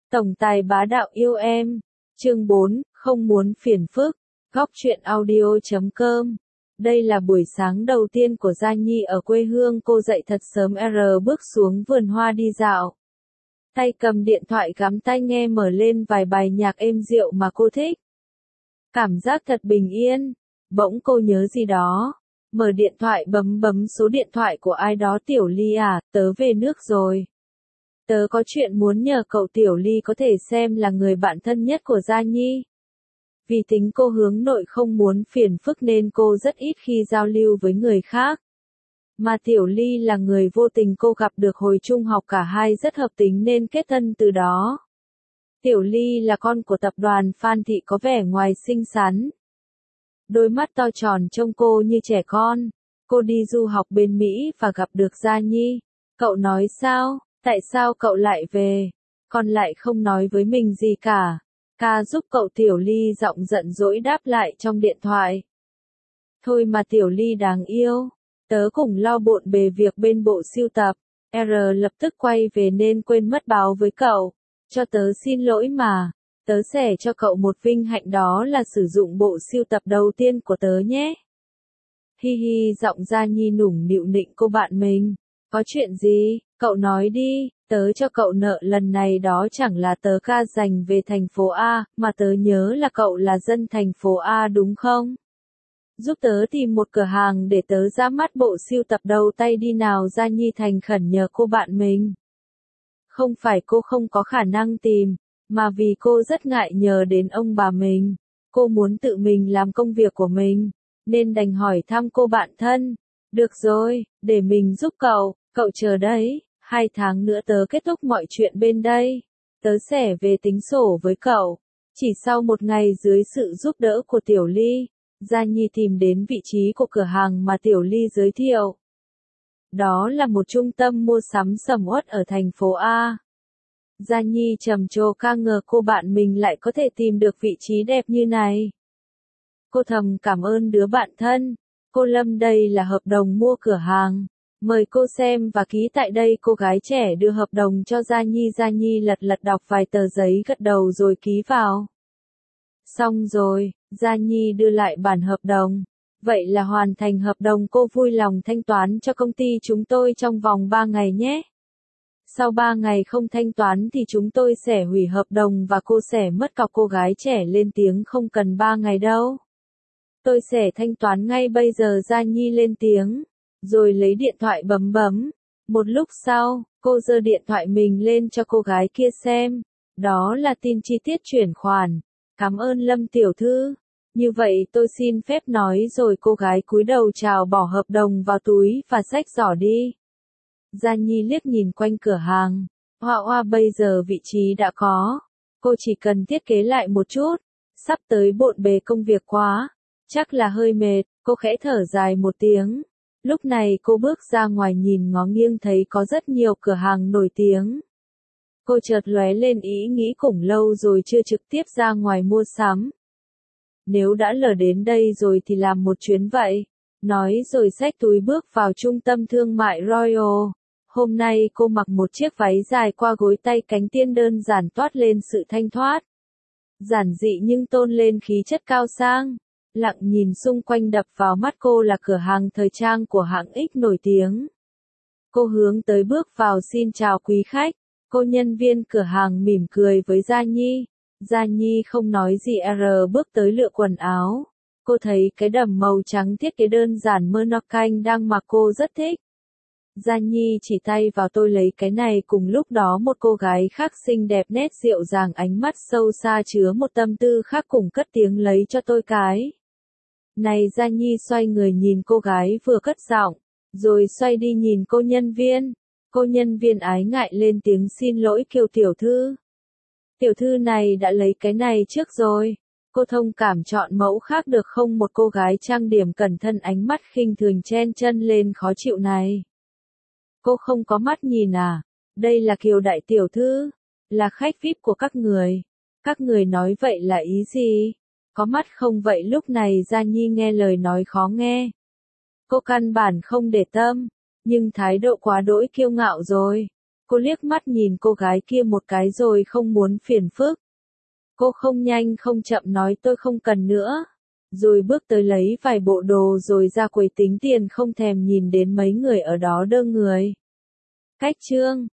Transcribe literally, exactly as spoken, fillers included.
Tổng tài bá đạo yêu em. Chương bốn, không muốn phiền phức. Góc truyện audio chấm com. Đây là buổi sáng đầu tiên của Gia Nhi ở quê hương, cô dậy thật sớm R bước xuống vườn hoa đi dạo. Tay cầm điện thoại gắm tai nghe mở lên vài bài nhạc êm dịu mà cô thích. Cảm giác thật bình yên. Bỗng cô nhớ gì đó. Mở điện thoại bấm bấm số điện thoại của ai đó. Tiểu Ly à, tớ về nước rồi. Tớ có chuyện muốn nhờ cậu. Tiểu Ly có thể xem là người bạn thân nhất của Gia Nhi. Vì tính cô hướng nội không muốn phiền phức nên cô rất ít khi giao lưu với người khác. Mà Tiểu Ly là người vô tình cô gặp được hồi trung học, cả hai rất hợp tính nên kết thân từ đó. Tiểu Ly là con của tập đoàn Phan Thị, có vẻ ngoài xinh xắn. Đôi mắt to tròn trông cô như trẻ con. Cô đi du học bên Mỹ và gặp được Gia Nhi. Cậu nói sao? Tại sao cậu lại về? Con lại không nói với mình gì cả. Ca giúp cậu. Tiểu Ly giọng giận dỗi đáp lại trong điện thoại. Thôi mà Tiểu Ly đáng yêu. Tớ cùng lo bộn bề việc bên bộ sưu tập. R lập tức quay về nên quên mất báo với cậu. Cho tớ xin lỗi mà. Tớ sẻ cho cậu một vinh hạnh, đó là sử dụng bộ sưu tập đầu tiên của tớ nhé. Hi hi, giọng Gia Nhi nũng nịu nịnh cô bạn mình. Có chuyện gì? Cậu nói đi. Tớ cho cậu nợ lần này đó chẳng là tớ ca dành về thành phố A, mà tớ nhớ là cậu là dân thành phố A đúng không? Giúp tớ tìm một cửa hàng để tớ ra mắt bộ sưu tập đầu tay đi nào. Gia Nhi thành khẩn nhờ cô bạn mình. Không phải cô không có khả năng tìm, mà vì cô rất ngại nhờ đến ông bà mình. Cô muốn tự mình làm công việc của mình, nên đành hỏi thăm cô bạn thân. Được rồi, để mình giúp cậu, cậu chờ đấy, hai tháng nữa tớ kết thúc mọi chuyện bên đây. Tớ sẽ về tính sổ với cậu. Chỉ sau một ngày dưới sự giúp đỡ của Tiểu Ly, Gia Nhi tìm đến vị trí của cửa hàng mà Tiểu Ly giới thiệu. Đó là một trung tâm mua sắm sầm uất ở thành phố A. Gia Nhi trầm trồ ca ngờ cô bạn mình lại có thể tìm được vị trí đẹp như này. Cô thầm cảm ơn đứa bạn thân. Cô Lâm, đây là hợp đồng mua cửa hàng. Mời cô xem và ký tại đây. Cô gái trẻ đưa hợp đồng cho Gia Nhi. Gia Nhi lật lật đọc vài tờ giấy, gật đầu rồi ký vào. Xong rồi, Gia Nhi đưa lại bản hợp đồng. Vậy là hoàn thành hợp đồng. Cô vui lòng thanh toán cho công ty chúng tôi trong vòng ba ngày nhé. Sau ba ngày không thanh toán thì chúng tôi sẽ hủy hợp đồng và cô sẽ mất cọc. Cô gái trẻ lên tiếng. Không cần ba ngày đâu. Tôi sẽ thanh toán ngay bây giờ. Gia Nhi lên tiếng, rồi lấy điện thoại bấm bấm. Một lúc sau, cô giơ điện thoại mình lên cho cô gái kia xem. Đó là tin chi tiết chuyển khoản. Cảm ơn Lâm tiểu thư. Như vậy tôi xin phép nói rồi. Cô gái cúi đầu chào, bỏ hợp đồng vào túi và xách giỏ đi. Gia Nhi liếc nhìn quanh cửa hàng. Hoa hoa, bây giờ vị trí đã có. Cô chỉ cần thiết kế lại một chút. Sắp tới bộn bề công việc quá. Chắc là hơi mệt. Cô khẽ thở dài một tiếng. Lúc này cô bước ra ngoài nhìn ngó nghiêng thấy có rất nhiều cửa hàng nổi tiếng. Cô chợt lóe lên ý nghĩ cũng lâu rồi chưa trực tiếp ra ngoài mua sắm. Nếu đã lờ đến đây rồi thì làm một chuyến vậy. Nói rồi xách túi bước vào trung tâm thương mại Royal. Hôm nay cô mặc một chiếc váy dài qua gối, tay cánh tiên đơn giản toát lên sự thanh thoát. Giản dị nhưng tôn lên khí chất cao sang. Lặng nhìn xung quanh, đập vào mắt cô là cửa hàng thời trang của hãng X nổi tiếng. Cô hướng tới bước vào. Xin chào quý khách. Cô nhân viên cửa hàng mỉm cười với Gia Nhi. Gia Nhi không nói gì. R bước tới lựa quần áo. Cô thấy cái đầm màu trắng thiết kế đơn giản Monocan đang mặc cô rất thích. Gia Nhi chỉ tay vào. Tôi lấy cái này. Cùng lúc đó một cô gái khác xinh đẹp, nét dịu dàng, ánh mắt sâu xa chứa một tâm tư khác cùng cất tiếng lấy cho tôi cái này. Gia Nhi xoay người nhìn cô gái vừa cất giọng, rồi xoay đi nhìn cô nhân viên. Cô nhân viên ái ngại lên tiếng xin lỗi. Kiều tiểu thư. Tiểu thư này đã lấy cái này trước rồi. Cô thông cảm chọn mẫu khác được không? Một cô gái trang điểm cẩn thận, ánh mắt khinh thường chen chân lên. Khó chịu này. Cô không có mắt nhìn à? Đây là Kiều đại tiểu thư, là khách vi ai pi của các người. Các người nói vậy là ý gì? Có mắt không vậy? Lúc này Gia Nhi nghe lời nói khó nghe. Cô căn bản không để tâm, nhưng thái độ quá đỗi kiêu ngạo rồi. Cô liếc mắt nhìn cô gái kia một cái rồi không muốn phiền phức. Cô không nhanh không chậm nói tôi không cần nữa. Rồi bước tới lấy vài bộ đồ rồi ra quầy tính tiền không thèm nhìn đến mấy người ở đó đơ người. Cách chương